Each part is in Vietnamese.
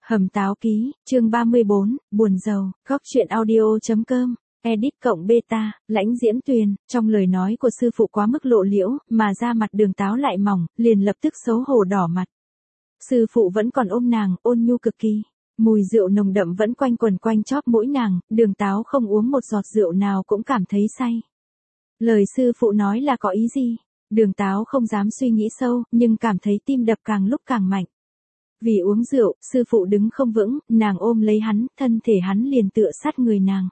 Hầm táo ký, chương 34, buồn rầu, góc truyện audio.com, edit cộng beta, Lãnh Diễm Tuyền, trong lời nói của sư phụ quá mức lộ liễu, mà da mặt Đường Táo lại mỏng, liền lập tức xấu hổ đỏ mặt. Sư phụ vẫn còn ôm nàng, ôn nhu cực kỳ. Mùi rượu nồng đậm vẫn quanh quẩn quanh chóp mũi nàng, Đường Táo không uống một giọt rượu nào cũng cảm thấy say. Lời sư phụ nói là có ý gì? Đường Táo không dám suy nghĩ sâu, nhưng cảm thấy tim đập càng lúc càng mạnh. Vì uống rượu, sư phụ đứng không vững, nàng ôm lấy hắn, thân thể hắn liền tựa sát người nàng.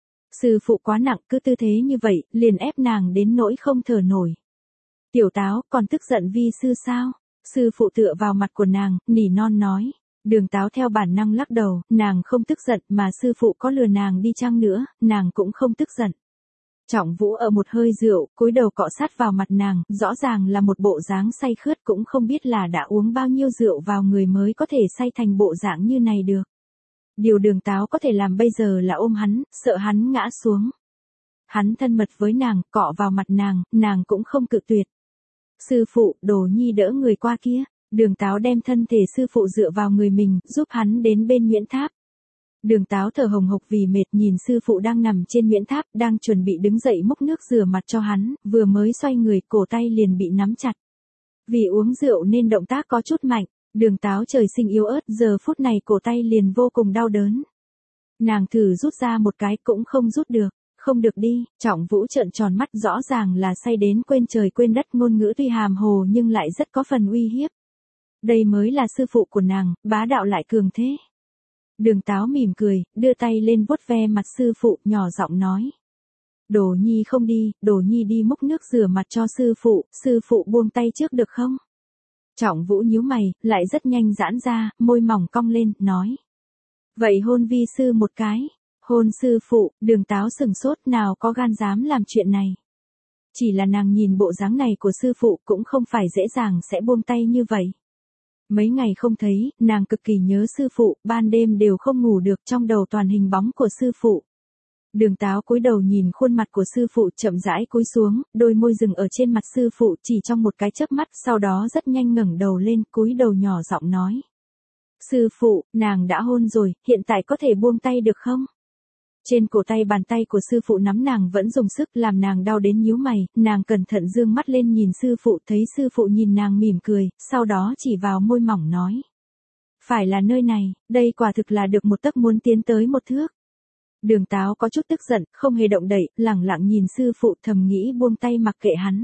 Sư phụ quá nặng, cứ tư thế như vậy, liền ép nàng đến nỗi không thở nổi. Tiểu Táo, còn tức giận vi sư sao? Sư phụ tựa vào mặt của nàng, nỉ non nói. Đường Táo theo bản năng lắc đầu, nàng không tức giận, mà sư phụ có lừa nàng đi chăng nữa, nàng cũng không tức giận. Trọng Vũ ở một hơi rượu, cúi đầu cọ sát vào mặt nàng, rõ ràng là một bộ dáng say khướt, cũng không biết là đã uống bao nhiêu rượu vào người mới có thể say thành bộ dạng như này được. Điều Đường Táo có thể làm bây giờ là ôm hắn, sợ hắn ngã xuống. Hắn thân mật với nàng, cọ vào mặt nàng cũng không cự tuyệt. Sư phụ, Đồ Nhi đỡ người qua kia. Đường Táo đem thân thể sư phụ dựa vào người mình, giúp hắn đến bên Nguyễn Tháp. Đường Táo thở hồng hộc vì mệt, nhìn sư phụ đang nằm trên Nguyễn Tháp, đang chuẩn bị đứng dậy múc nước rửa mặt cho hắn, vừa mới xoay người, cổ tay liền bị nắm chặt. Vì uống rượu nên động tác có chút mạnh, Đường Táo trời sinh yếu ớt, giờ phút này cổ tay liền vô cùng đau đớn. Nàng thử rút ra một cái cũng không rút được. Không được đi, Trọng Vũ trợn tròn mắt, rõ ràng là say đến quên trời quên đất, ngôn ngữ tuy hàm hồ nhưng lại rất có phần uy hiếp. Đây mới là sư phụ của nàng, bá đạo lại cường thế. Đường Táo mỉm cười, đưa tay lên vuốt ve mặt sư phụ, nhỏ giọng nói. Đồ Nhi không đi, Đồ Nhi đi múc nước rửa mặt cho sư phụ buông tay trước được không? Trọng Vũ nhíu mày, lại rất nhanh giãn ra, môi mỏng cong lên, nói. Vậy hôn vi sư một cái. Hôn sư phụ, Đường Táo sừng sốt, nào có gan dám làm chuyện này. Chỉ là nàng nhìn bộ dáng này của sư phụ cũng không phải dễ dàng sẽ buông tay như vậy. Mấy ngày không thấy, nàng cực kỳ nhớ sư phụ, ban đêm đều không ngủ được, trong đầu toàn hình bóng của sư phụ. Đường Táo cúi đầu nhìn khuôn mặt của sư phụ, chậm rãi cúi xuống, đôi môi dừng ở trên mặt sư phụ chỉ trong một cái chớp mắt, sau đó rất nhanh ngẩng đầu lên, cúi đầu nhỏ giọng nói. Sư phụ, nàng đã hôn rồi, hiện tại có thể buông tay được không? Trên cổ tay bàn tay của sư phụ nắm nàng vẫn dùng sức, làm nàng đau đến nhíu mày, nàng cẩn thận dương mắt lên nhìn sư phụ, thấy sư phụ nhìn nàng mỉm cười, sau đó chỉ vào môi mỏng nói. Phải là nơi này, đây quả thực là được một tấc muốn tiến tới một thước. Đường Táo có chút tức giận, không hề động đậy, lẳng lặng nhìn sư phụ, thầm nghĩ buông tay mặc kệ hắn.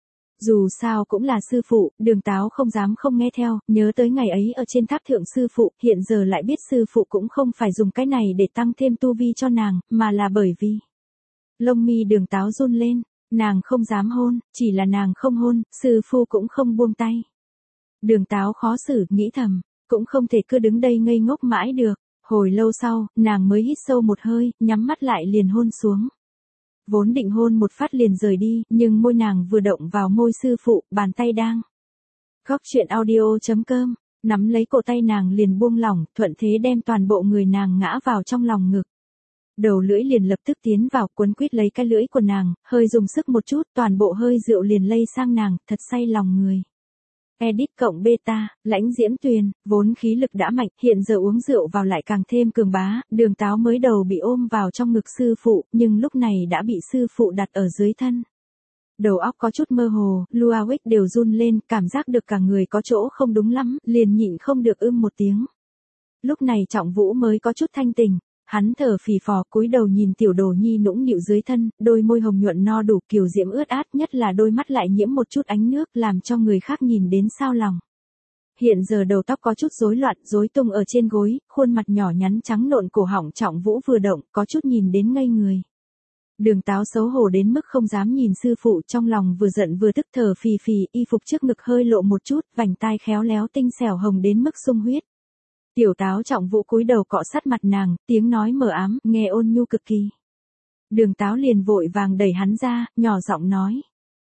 Dù sao cũng là sư phụ, Đường Táo không dám không nghe theo, nhớ tới ngày ấy ở trên tháp thượng sư phụ, hiện giờ lại biết sư phụ cũng không phải dùng cái này để tăng thêm tu vi cho nàng, mà là bởi vì. Lông mi Đường Táo run lên, nàng không dám hôn, chỉ là nàng không hôn, sư phụ cũng không buông tay. Đường Táo khó xử, nghĩ thầm, cũng không thể cứ đứng đây ngây ngốc mãi được, hồi lâu sau, nàng mới hít sâu một hơi, nhắm mắt lại liền hôn xuống. Vốn định hôn một phát liền rời đi, nhưng môi nàng vừa động vào môi sư phụ, bàn tay đang. Góc truyện audio.com, nắm lấy cổ tay nàng liền buông lỏng, thuận thế đem toàn bộ người nàng ngã vào trong lòng ngực. Đầu lưỡi liền lập tức tiến vào, quấn quýt lấy cái lưỡi của nàng, hơi dùng sức một chút, toàn bộ hơi rượu liền lây sang nàng, thật say lòng người. Edit cộng beta, Lãnh Diễm Tuyền, vốn khí lực đã mạnh, hiện giờ uống rượu vào lại càng thêm cường bá, Đường Táo mới đầu bị ôm vào trong ngực sư phụ, nhưng lúc này đã bị sư phụ đặt ở dưới thân. Đầu óc có chút mơ hồ, Luawick đều run lên, cảm giác được cả người có chỗ không đúng lắm, liền nhịn không được một tiếng. Lúc này Trọng Vũ mới có chút thanh tỉnh. Hắn thở phì phò, cúi đầu nhìn tiểu Đồ Nhi nũng nịu dưới thân, đôi môi hồng nhuận no đủ, kiều diễm ướt át, nhất là đôi mắt lại nhiễm một chút ánh nước, làm cho người khác nhìn đến xao lòng. Hiện giờ đầu tóc có chút rối loạn, rối tung ở trên gối, khuôn mặt nhỏ nhắn trắng nộn, cổ họng Trọng Vũ vừa động, có chút nhìn đến ngây người. Đường Táo xấu hổ đến mức không dám nhìn sư phụ, trong lòng vừa giận vừa tức, thở phì phì, y phục trước ngực hơi lộ một chút, vành tai khéo léo tinh xẻo hồng đến mức sung huyết. Tiểu Táo Trọng Vũ cúi đầu cọ sát mặt nàng, tiếng nói mờ ám, nghe ôn nhu cực kỳ. Đường Táo liền vội vàng đẩy hắn ra, nhỏ giọng nói.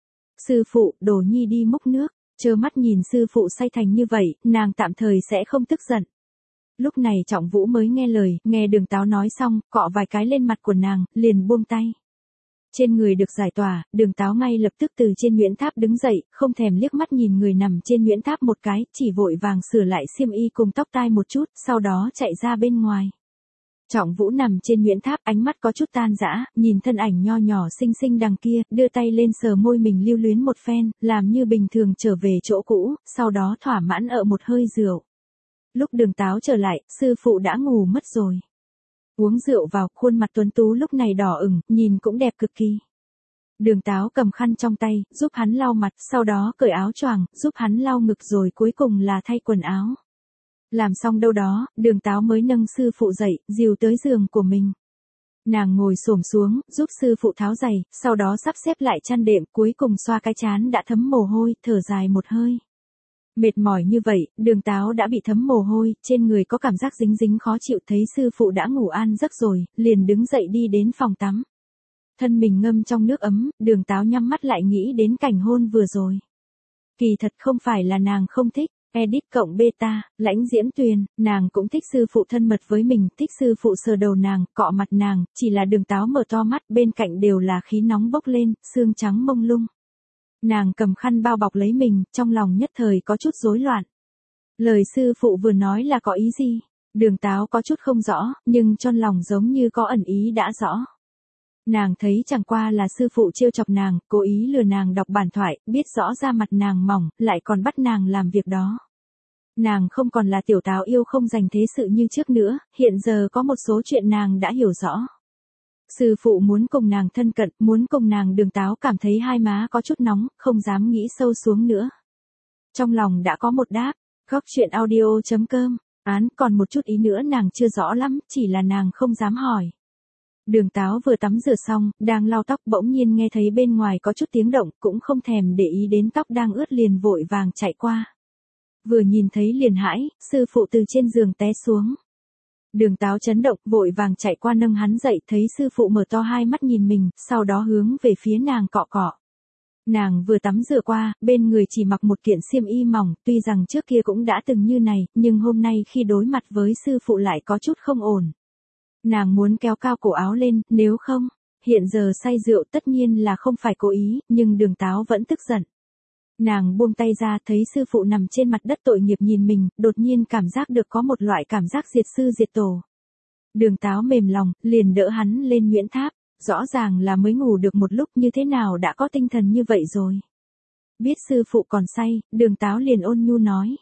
Sư phụ, Đồ Nhi đi múc nước, trơ mắt nhìn sư phụ say thành như vậy, nàng tạm thời sẽ không tức giận. Lúc này Trọng Vũ mới nghe lời, nghe Đường Táo nói xong, cọ vài cái lên mặt của nàng, liền buông tay. Trên người được giải tỏa, Đường Táo ngay lập tức từ trên nhuyễn tháp đứng dậy, không thèm liếc mắt nhìn người nằm trên nhuyễn tháp một cái, chỉ vội vàng sửa lại xiêm y cùng tóc tai một chút, sau đó chạy ra bên ngoài. Trọng Vũ nằm trên nhuyễn tháp, ánh mắt có chút tan rã, nhìn thân ảnh nho nhỏ xinh xinh đằng kia, đưa tay lên sờ môi mình lưu luyến một phen, làm như bình thường trở về chỗ cũ, sau đó thỏa mãn ợ một hơi rượu. Lúc Đường Táo trở lại, sư phụ đã ngủ mất rồi. Uống rượu vào, khuôn mặt tuấn tú lúc này đỏ ửng, nhìn cũng đẹp cực kỳ. Đường Táo cầm khăn trong tay, giúp hắn lau mặt, sau đó cởi áo choàng, giúp hắn lau ngực rồi cuối cùng là thay quần áo. Làm xong đâu đó, Đường Táo mới nâng sư phụ dậy, dìu tới giường của mình. Nàng ngồi xổm xuống, giúp sư phụ tháo giày, sau đó sắp xếp lại chăn đệm, cuối cùng xoa cái trán đã thấm mồ hôi, thở dài một hơi. Mệt mỏi như vậy, Đường Táo đã bị thấm mồ hôi, trên người có cảm giác dính dính khó chịu, thấy sư phụ đã ngủ an giấc rồi, liền đứng dậy đi đến phòng tắm. Thân mình ngâm trong nước ấm, Đường Táo nhắm mắt lại nghĩ đến cảnh hôn vừa rồi. Kỳ thật không phải là nàng không thích. Edit cộng beta, Lãnh Diễm Tuyền, nàng cũng thích sư phụ thân mật với mình, thích sư phụ sờ đầu nàng, cọ mặt nàng, chỉ là Đường Táo mở to mắt, bên cạnh đều là khí nóng bốc lên, xương trắng mông lung. Nàng cầm khăn bao bọc lấy mình, trong lòng nhất thời có chút rối loạn. Lời sư phụ vừa nói là có ý gì? Đường Táo có chút không rõ, nhưng trong lòng giống như có ẩn ý đã rõ. Nàng thấy chẳng qua là sư phụ trêu chọc nàng, cố ý lừa nàng đọc bản thoại, biết rõ da mặt nàng mỏng, lại còn bắt nàng làm việc đó. Nàng không còn là tiểu Táo yêu không dành thế sự như trước nữa, hiện giờ có một số chuyện nàng đã hiểu rõ. Sư phụ muốn cùng nàng thân cận, muốn cùng nàng. Đường Táo cảm thấy hai má có chút nóng, không dám nghĩ sâu xuống nữa. Trong lòng đã có một đáp, góc chuyện audio.com, còn một chút ý nữa nàng chưa rõ lắm, chỉ là nàng không dám hỏi. Đường Táo vừa tắm rửa xong, đang lau tóc bỗng nhiên nghe thấy bên ngoài có chút tiếng động, cũng không thèm để ý đến tóc đang ướt liền vội vàng chạy qua. Vừa nhìn thấy liền hãi, sư phụ từ trên giường té xuống. Đường Táo chấn động, vội vàng chạy qua nâng hắn dậy, thấy sư phụ mở to hai mắt nhìn mình, sau đó hướng về phía nàng cọ cọ. Nàng vừa tắm rửa qua, bên người chỉ mặc một kiện xiêm y mỏng, tuy rằng trước kia cũng đã từng như này, nhưng hôm nay khi đối mặt với sư phụ lại có chút không ổn. Nàng muốn kéo cao cổ áo lên, nếu không, hiện giờ say rượu tất nhiên là không phải cố ý, nhưng Đường Táo vẫn tức giận. Nàng buông tay ra thấy sư phụ nằm trên mặt đất tội nghiệp nhìn mình, đột nhiên cảm giác được có một loại cảm giác diệt sư diệt tổ. Đường Táo mềm lòng, liền đỡ hắn lên nhuyễn tháp, rõ ràng là mới ngủ được một lúc như thế nào đã có tinh thần như vậy rồi. Biết sư phụ còn say, Đường Táo liền ôn nhu nói.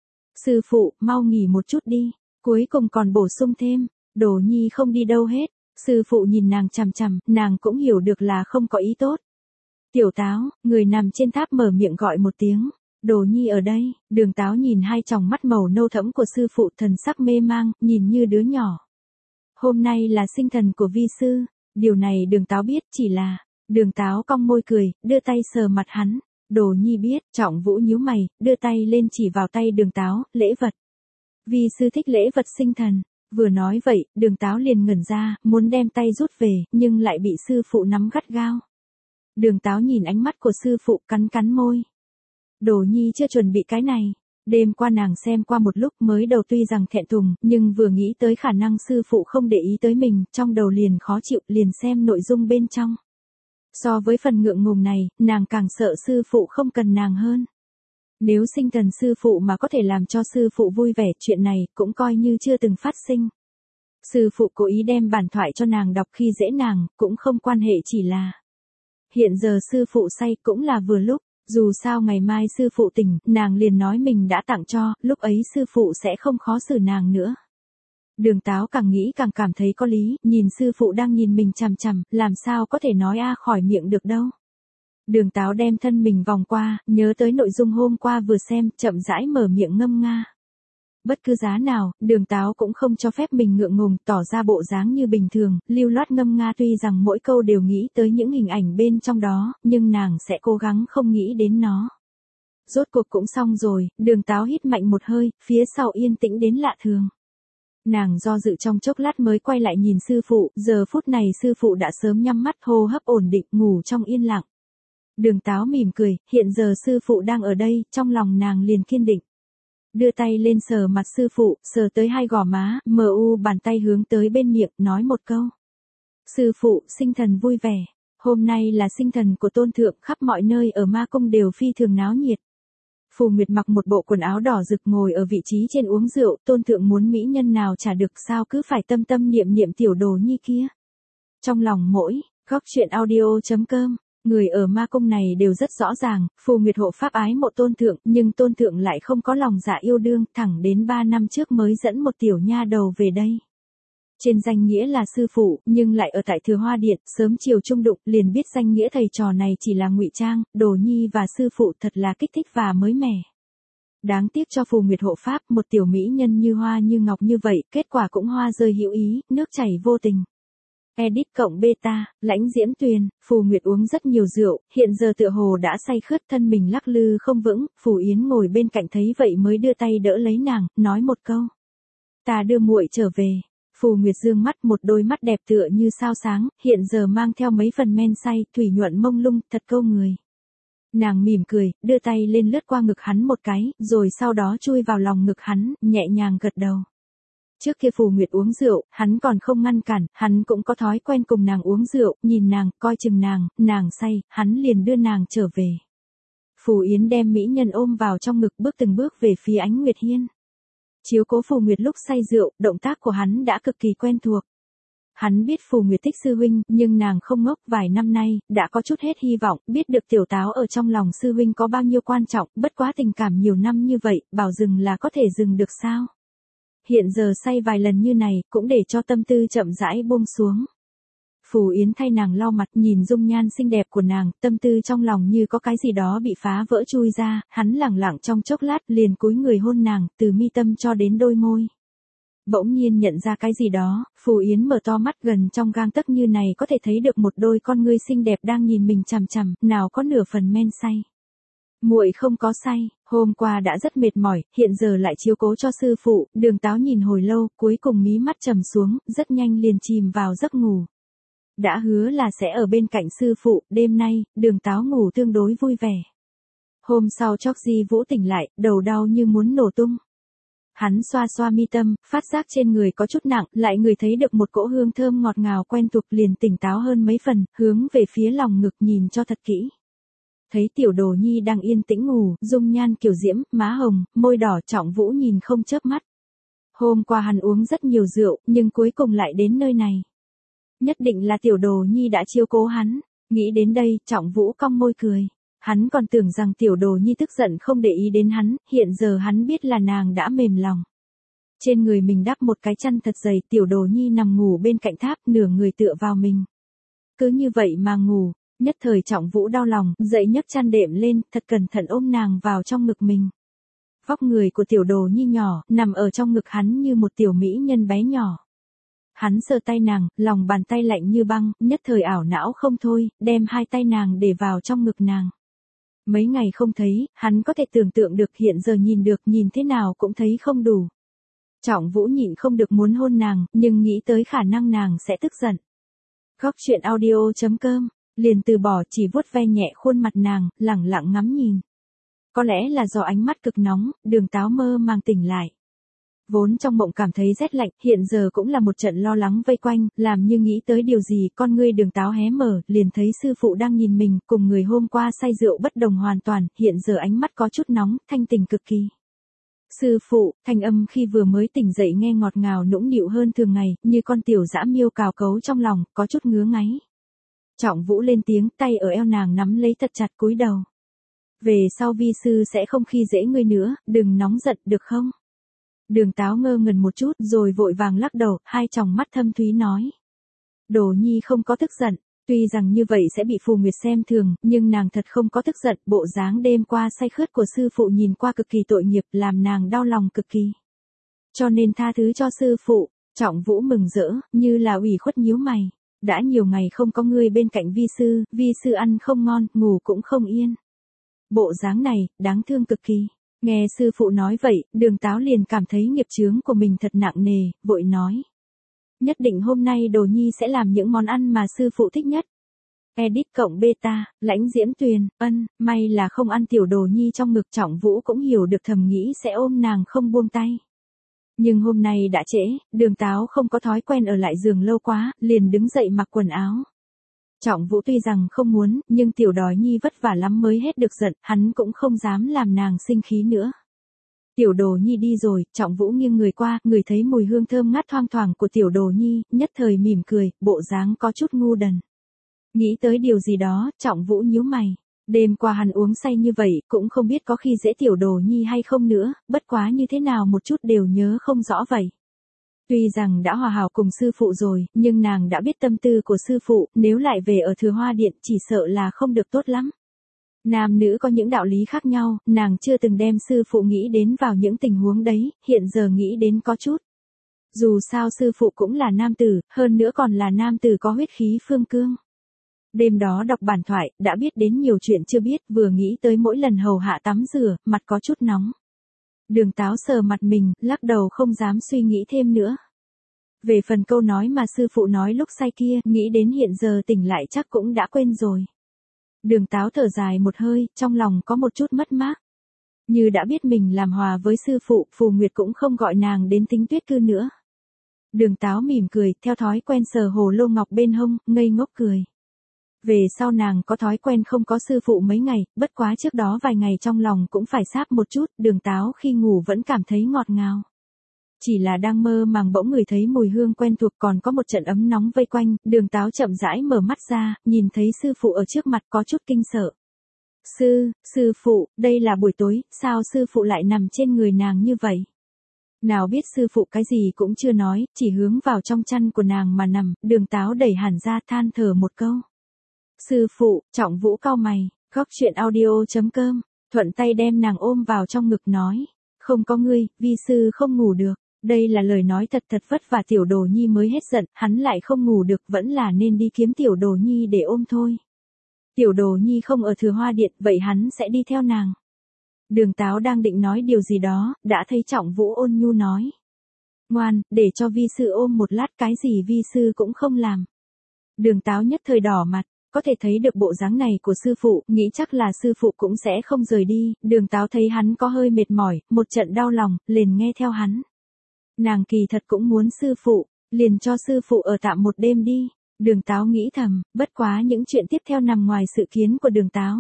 Sư phụ, mau nghỉ một chút đi, cuối cùng còn bổ sung thêm, Đồ Nhi không đi đâu hết. Sư phụ nhìn nàng chằm chằm, nàng cũng hiểu được là không có ý tốt. Tiểu Táo, người nằm trên tháp mở miệng gọi một tiếng. Đồ Nhi ở đây. Đường Táo nhìn hai tròng mắt màu nâu thẫm của sư phụ, thần sắc mê mang, nhìn như đứa nhỏ. Hôm nay là sinh thần của vi sư. Điều này Đường Táo biết, chỉ là. Đường Táo cong môi cười, đưa tay sờ mặt hắn. Đồ Nhi biết. Trọng Vũ nhíu mày, đưa tay lên chỉ vào tay Đường Táo, lễ vật. Vi sư thích lễ vật sinh thần. Vừa nói vậy, Đường Táo liền ngẩn ra, muốn đem tay rút về, nhưng lại bị sư phụ nắm gắt gao. Đường Táo nhìn ánh mắt của sư phụ, cắn cắn môi. Đồ Nhi chưa chuẩn bị cái này. Đêm qua nàng xem qua một lúc, mới đầu tuy rằng thẹn thùng, nhưng vừa nghĩ tới khả năng sư phụ không để ý tới mình, trong đầu liền khó chịu, liền xem nội dung bên trong. So với phần ngượng ngùng này, nàng càng sợ sư phụ không cần nàng hơn. Nếu sinh thần sư phụ mà có thể làm cho sư phụ vui vẻ, chuyện này cũng coi như chưa từng phát sinh. Sư phụ cố ý đem bản thoại cho nàng đọc khi dễ nàng, cũng không quan hệ, chỉ là hiện giờ sư phụ say cũng là vừa lúc, dù sao ngày mai sư phụ tỉnh, nàng liền nói mình đã tặng cho, lúc ấy sư phụ sẽ không khó xử nàng nữa. Đường Táo càng nghĩ càng cảm thấy có lý, nhìn sư phụ đang nhìn mình chằm chằm, làm sao có thể nói khỏi miệng được đâu. Đường Táo đem thân mình vòng qua, nhớ tới nội dung hôm qua vừa xem, chậm rãi mở miệng ngâm nga. Bất cứ giá nào, Đường Táo cũng không cho phép mình ngượng ngùng, tỏ ra bộ dáng như bình thường, lưu loát ngâm nga, tuy rằng mỗi câu đều nghĩ tới những hình ảnh bên trong đó, nhưng nàng sẽ cố gắng không nghĩ đến nó. Rốt cuộc cũng xong rồi, Đường Táo hít mạnh một hơi, phía sau yên tĩnh đến lạ thường. Nàng do dự trong chốc lát mới quay lại nhìn sư phụ, giờ phút này sư phụ đã sớm nhắm mắt, hô hấp ổn định, ngủ trong yên lặng. Đường Táo mỉm cười, hiện giờ sư phụ đang ở đây, trong lòng nàng liền kiên định. Đưa tay lên sờ mặt sư phụ, sờ tới hai gò má, bàn tay hướng tới bên miệng, nói một câu. Sư phụ, sinh thần vui vẻ. Hôm nay là sinh thần của tôn thượng, khắp mọi nơi ở ma cung đều phi thường náo nhiệt. Phù Nguyệt mặc một bộ quần áo đỏ rực ngồi ở vị trí trên uống rượu, tôn thượng muốn mỹ nhân nào trả được sao cứ phải tâm tâm niệm niệm tiểu đồ nhi kia. Trong lòng mỗi, góc truyện audio.com, người ở ma cung này đều rất rõ ràng, Phù Nguyệt hộ pháp ái mộ tôn thượng, nhưng tôn thượng lại không có lòng dạ yêu đương, thẳng đến 3 năm trước mới dẫn một tiểu nha đầu về đây. Trên danh nghĩa là sư phụ, nhưng lại ở tại Thừa Hoa Điện, sớm chiều chung đụng, liền biết danh nghĩa thầy trò này chỉ là ngụy trang, đồ nhi và sư phụ thật là kích thích và mới mẻ. Đáng tiếc cho Phù Nguyệt hộ pháp, một tiểu mỹ nhân như hoa như ngọc như vậy, kết quả cũng hoa rơi hữu ý, nước chảy vô tình. Edit cộng beta, Lãnh Diễm Tuyền, Phù Nguyệt uống rất nhiều rượu, hiện giờ tựa hồ đã say khướt, thân mình lắc lư không vững, Phù Yến ngồi bên cạnh thấy vậy mới đưa tay đỡ lấy nàng, nói một câu. Ta đưa muội trở về. Phù Nguyệt dương mắt, một đôi mắt đẹp tựa như sao sáng, hiện giờ mang theo mấy phần men say, thủy nhuận mông lung, thật câu người. Nàng mỉm cười, đưa tay lên lướt qua ngực hắn một cái, rồi sau đó chui vào lòng ngực hắn, nhẹ nhàng gật đầu. Trước kia Phù Nguyệt uống rượu, hắn còn không ngăn cản, hắn cũng có thói quen cùng nàng uống rượu, nhìn nàng, coi chừng nàng say, hắn liền đưa nàng trở về. Phù Yến đem mỹ nhân ôm vào trong ngực, bước từng bước về phía Ánh Nguyệt Hiên. Chiếu cố Phù Nguyệt lúc say rượu, động tác của hắn đã cực kỳ quen thuộc. Hắn biết Phù Nguyệt thích sư huynh, nhưng nàng không ngốc, vài năm nay, đã có chút hết hy vọng, biết được tiểu táo ở trong lòng sư huynh có bao nhiêu quan trọng, bất quá tình cảm nhiều năm như vậy, bảo dừng là có thể dừng được sao. Hiện giờ say vài lần như này, cũng để cho tâm tư chậm rãi buông xuống. Phù Yến thay nàng lau mặt, nhìn dung nhan xinh đẹp của nàng, tâm tư trong lòng như có cái gì đó bị phá vỡ chui ra, hắn lẳng lặng trong chốc lát liền cúi người hôn nàng, từ mi tâm cho đến đôi môi. Bỗng nhiên nhận ra cái gì đó, Phù Yến mở to mắt, gần trong gang tấc như này có thể thấy được một đôi con ngươi xinh đẹp đang nhìn mình chằm chằm, nào có nửa phần men say. Muội không có say, hôm qua đã rất mệt mỏi, hiện giờ lại chiếu cố cho sư phụ, Đường Táo nhìn hồi lâu, cuối cùng mí mắt trầm xuống, rất nhanh liền chìm vào giấc ngủ. Đã hứa là sẽ ở bên cạnh sư phụ, đêm nay, Đường Táo ngủ tương đối vui vẻ. Hôm sau Chok Di Vũ tỉnh lại, đầu đau như muốn nổ tung. Hắn xoa xoa mi tâm, phát giác trên người có chút nặng, lại người thấy được một cỗ hương thơm ngọt ngào quen thuộc, liền tỉnh táo hơn mấy phần, hướng về phía lòng ngực nhìn cho thật kỹ. Thấy tiểu đồ nhi đang yên tĩnh ngủ, dung nhan kiều diễm, má hồng, môi đỏ, Trọng Vũ nhìn không chớp mắt. Hôm qua hắn uống rất nhiều rượu, nhưng cuối cùng lại đến nơi này. Nhất định là tiểu đồ nhi đã chiếu cố hắn. Nghĩ đến đây, Trọng Vũ cong môi cười. Hắn còn tưởng rằng tiểu đồ nhi tức giận không để ý đến hắn, hiện giờ hắn biết là nàng đã mềm lòng. Trên người mình đắp một cái chăn thật dày, tiểu đồ nhi nằm ngủ bên cạnh tháp, nửa người tựa vào mình. Cứ như vậy mà ngủ, nhất thời Trọng Vũ đau lòng, dậy nhấc chăn đệm lên, thật cẩn thận ôm nàng vào trong ngực mình. Vóc người của tiểu đồ nhi nhỏ, nằm ở trong ngực hắn như một tiểu mỹ nhân bé nhỏ. Hắn sờ tay nàng, lòng bàn tay lạnh như băng, nhất thời ảo não không thôi, đem hai tay nàng để vào trong ngực nàng. Mấy ngày không thấy, hắn có thể tưởng tượng được, hiện giờ nhìn được, nhìn thế nào cũng thấy không đủ. Trọng Vũ nhịn không được muốn hôn nàng, nhưng nghĩ tới khả năng nàng sẽ tức giận. Góc truyện audio.com, liền từ bỏ, chỉ vuốt ve nhẹ khuôn mặt nàng, lẳng lặng ngắm nhìn. Có lẽ là do ánh mắt cực nóng, Đường Táo mơ màng tỉnh lại. Vốn trong mộng cảm thấy rét lạnh, hiện giờ cũng là một trận lo lắng vây quanh, làm như nghĩ tới điều gì, con ngươi Đường Táo hé mở, liền thấy sư phụ đang nhìn mình, cùng người hôm qua say rượu bất đồng hoàn toàn, hiện giờ ánh mắt có chút nóng, thanh tình cực kỳ. Sư phụ, thanh âm khi vừa mới tỉnh dậy nghe ngọt ngào nũng nịu hơn thường ngày, như con tiểu dã miêu cào cấu trong lòng, có chút ngứa ngáy. Trọng Vũ lên tiếng, tay ở eo nàng nắm lấy thật chặt, cúi đầu. Về sau vi sư sẽ không khi dễ ngươi nữa, đừng nóng giận được không? Đường Táo ngơ ngẩn một chút rồi vội vàng lắc đầu, hai tròng mắt thâm thúy nói. Đồ nhi không có tức giận, tuy rằng như vậy sẽ bị Phù Nguyệt xem thường, nhưng nàng thật không có tức giận, bộ dáng đêm qua say khướt của sư phụ nhìn qua cực kỳ tội nghiệp, làm nàng đau lòng cực kỳ. Cho nên tha thứ cho sư phụ. Trọng Vũ mừng rỡ, như là ủy khuất nhíu mày. Đã nhiều ngày không có ngươi bên cạnh vi sư ăn không ngon, ngủ cũng không yên. Bộ dáng này, đáng thương cực kỳ. Nghe sư phụ nói vậy, Đường Táo liền cảm thấy nghiệp chướng của mình thật nặng nề, vội nói. Nhất định hôm nay đồ nhi sẽ làm những món ăn mà sư phụ thích nhất. Edit cộng beta, Lãnh Diễm Tuyền, may là không ăn tiểu đồ nhi trong ngực. Trọng Vũ cũng hiểu được, thầm nghĩ sẽ ôm nàng không buông tay. Nhưng hôm nay đã trễ, Đường Táo không có thói quen ở lại giường lâu quá, liền đứng dậy mặc quần áo. Trọng Vũ tuy rằng không muốn, nhưng tiểu đói nhi vất vả lắm mới hết được giận, hắn cũng không dám làm nàng sinh khí nữa. Tiểu đồ nhi đi rồi, Trọng Vũ nghiêng người qua, người thấy mùi hương thơm ngát thoang thoảng của tiểu đồ nhi, nhất thời mỉm cười, bộ dáng có chút ngu đần. Nghĩ tới điều gì đó, Trọng Vũ nhíu mày. Đêm qua hắn uống say như vậy, cũng không biết có khi dễ tiểu đồ nhi hay không nữa, bất quá như thế nào một chút đều nhớ không rõ vậy. Tuy rằng đã hòa hảo cùng sư phụ rồi, nhưng nàng đã biết tâm tư của sư phụ, nếu lại về ở Thừa Hoa Điện chỉ sợ là không được tốt lắm. Nam nữ có những đạo lý khác nhau, nàng chưa từng đem sư phụ nghĩ đến vào những tình huống đấy, hiện giờ nghĩ đến có chút. Dù sao sư phụ cũng là nam tử, hơn nữa còn là nam tử có huyết khí phương cương. Đêm đó đọc bản thoại, đã biết đến nhiều chuyện chưa biết, vừa nghĩ tới mỗi lần hầu hạ tắm rửa, mặt có chút nóng. Đường Táo sờ mặt mình, lắc đầu không dám suy nghĩ thêm nữa. Về phần câu nói mà sư phụ nói lúc say kia, nghĩ đến hiện giờ tỉnh lại chắc cũng đã quên rồi. Đường Táo thở dài một hơi, trong lòng có một chút mất mát. Như đã biết mình làm hòa với sư phụ, Phù Nguyệt cũng không gọi nàng đến Tính Tuyết Cư nữa. Đường Táo mỉm cười, theo thói quen sờ hồ lô ngọc bên hông, ngây ngốc cười. Về sau nàng có thói quen không có sư phụ mấy ngày, bất quá trước đó vài ngày trong lòng cũng phải sáp một chút, Đường Táo khi ngủ vẫn cảm thấy ngọt ngào. Chỉ là đang mơ màng bỗng ngửi thấy mùi hương quen thuộc, còn có một trận ấm nóng vây quanh, Đường Táo chậm rãi mở mắt ra, nhìn thấy sư phụ ở trước mặt có chút kinh sợ. Sư phụ, đây là buổi tối, sao sư phụ lại nằm trên người nàng như vậy? Nào biết sư phụ cái gì cũng chưa nói, chỉ hướng vào trong chăn của nàng mà nằm, Đường Táo đẩy hẳn ra than thở một câu. Sư phụ, Trọng Vũ cau mày, góc chuyện audio.com, thuận tay đem nàng ôm vào trong ngực nói. Không có ngươi, vi sư không ngủ được. Đây là lời nói thật vất vả tiểu đồ nhi mới hết giận, hắn lại không ngủ được, vẫn là nên đi kiếm tiểu đồ nhi để ôm thôi. Tiểu đồ nhi không ở Thừa Hoa Điện, vậy hắn sẽ đi theo nàng. Đường Táo đang định nói điều gì đó, đã thấy Trọng Vũ ôn nhu nói. Ngoan, để cho vi sư ôm một lát, cái gì vi sư cũng không làm. Đường Táo nhất thời đỏ mặt. Có thể thấy được bộ dáng này của sư phụ, nghĩ chắc là sư phụ cũng sẽ không rời đi, Đường Táo thấy hắn có hơi mệt mỏi, một trận đau lòng, liền nghe theo hắn. Nàng kỳ thật cũng muốn sư phụ, liền cho sư phụ ở tạm một đêm đi. Đường Táo nghĩ thầm, bất quá những chuyện tiếp theo nằm ngoài sự kiến của Đường Táo.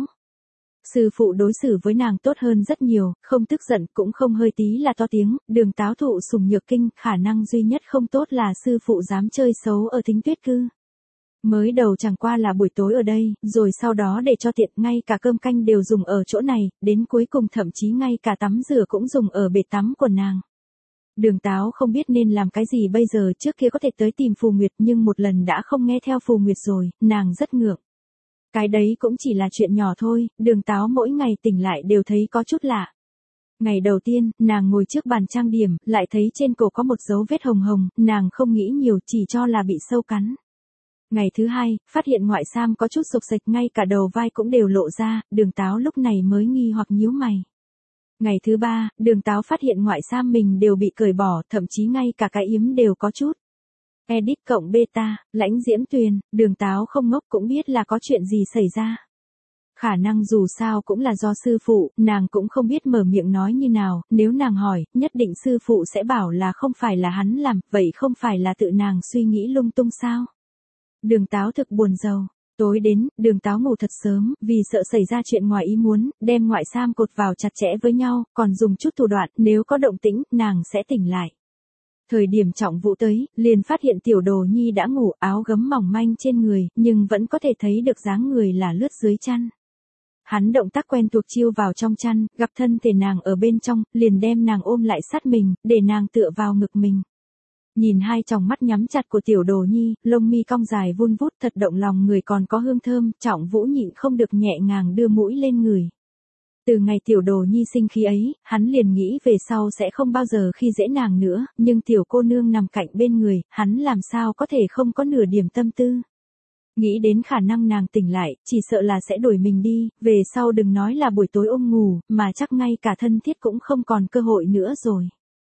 Sư phụ đối xử với nàng tốt hơn rất nhiều, không tức giận cũng không hơi tí là to tiếng, Đường Táo thụ sủng nhược kinh, khả năng duy nhất không tốt là sư phụ dám chơi xấu ở Tính Tuyết Cư. Mới đầu chẳng qua là buổi tối ở đây, rồi sau đó để cho tiện, ngay cả cơm canh đều dùng ở chỗ này, đến cuối cùng thậm chí ngay cả tắm rửa cũng dùng ở bể tắm của nàng. Đường Táo không biết nên làm cái gì bây giờ, trước kia có thể tới tìm Phù Nguyệt nhưng một lần đã không nghe theo Phù Nguyệt rồi, nàng rất ngượng. Cái đấy cũng chỉ là chuyện nhỏ thôi, Đường Táo mỗi ngày tỉnh lại đều thấy có chút lạ. Ngày đầu tiên, nàng ngồi trước bàn trang điểm, lại thấy trên cổ có một dấu vết hồng hồng, nàng không nghĩ nhiều, chỉ cho là bị sâu cắn. Ngày thứ hai, phát hiện ngoại sam có chút sộc sạch, ngay cả đầu vai cũng đều lộ ra, Đường Táo lúc này mới nghi hoặc nhíu mày. Ngày thứ ba, Đường Táo phát hiện ngoại sam mình đều bị cởi bỏ, thậm chí ngay cả cái yếm đều có chút. Edit cộng beta, Lãnh Diễm Tuyền, Đường Táo không ngốc cũng biết là có chuyện gì xảy ra. Khả năng dù sao cũng là do sư phụ, nàng cũng không biết mở miệng nói như nào, nếu nàng hỏi, nhất định sư phụ sẽ bảo là không phải là hắn làm, vậy không phải là tự nàng suy nghĩ lung tung sao? Đường Táo thực buồn rầu. Tối đến, Đường Táo ngủ thật sớm, vì sợ xảy ra chuyện ngoài ý muốn, đem ngoại sam cột vào chặt chẽ với nhau, còn dùng chút thủ đoạn, nếu có động tĩnh, nàng sẽ tỉnh lại. Thời điểm Trọng Vũ tới, liền phát hiện tiểu đồ nhi đã ngủ, áo gấm mỏng manh trên người, nhưng vẫn có thể thấy được dáng người là lướt dưới chăn. Hắn động tác quen thuộc chiêu vào trong chăn, gặp thân thể nàng ở bên trong, liền đem nàng ôm lại sát mình, để nàng tựa vào ngực mình. Nhìn hai tròng mắt nhắm chặt của tiểu đồ nhi, lông mi cong dài vun vút thật động lòng người, còn có hương thơm, Trọng Vũ nhịn không được nhẹ nhàng đưa mũi lên người. Từ ngày tiểu đồ nhi sinh khí ấy, hắn liền nghĩ về sau sẽ không bao giờ khi dễ nàng nữa, nhưng tiểu cô nương nằm cạnh bên người, hắn làm sao có thể không có nửa điểm tâm tư. Nghĩ đến khả năng nàng tỉnh lại, chỉ sợ là sẽ đuổi mình đi, về sau đừng nói là buổi tối ôm ngủ, mà chắc ngay cả thân thiết cũng không còn cơ hội nữa rồi.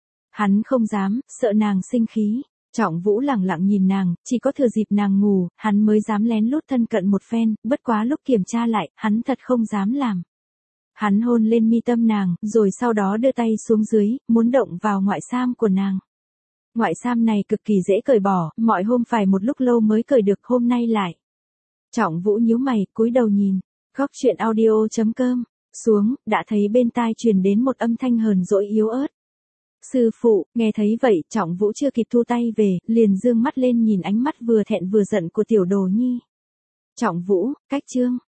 Hắn không dám, sợ nàng sinh khí. Trọng Vũ lẳng lặng nhìn nàng, chỉ có thừa dịp nàng ngủ, hắn mới dám lén lút thân cận một phen, bất quá lúc kiểm tra lại, hắn thật không dám làm. Hắn hôn lên mi tâm nàng, rồi sau đó đưa tay xuống dưới, muốn động vào ngoại sam của nàng. Ngoại sam này cực kỳ dễ cởi bỏ, mọi hôm phải một lúc lâu mới cởi được, hôm nay lại. Trọng Vũ nhíu mày, cúi đầu nhìn. Góc chuyện audio.com. Xuống, đã thấy bên tai truyền đến một âm thanh hờn dỗi yếu ớt. Sư phụ, nghe thấy vậy, Trọng Vũ chưa kịp thu tay về, liền dương mắt lên nhìn ánh mắt vừa thẹn vừa giận của tiểu đồ nhi. Trọng Vũ, cách chương.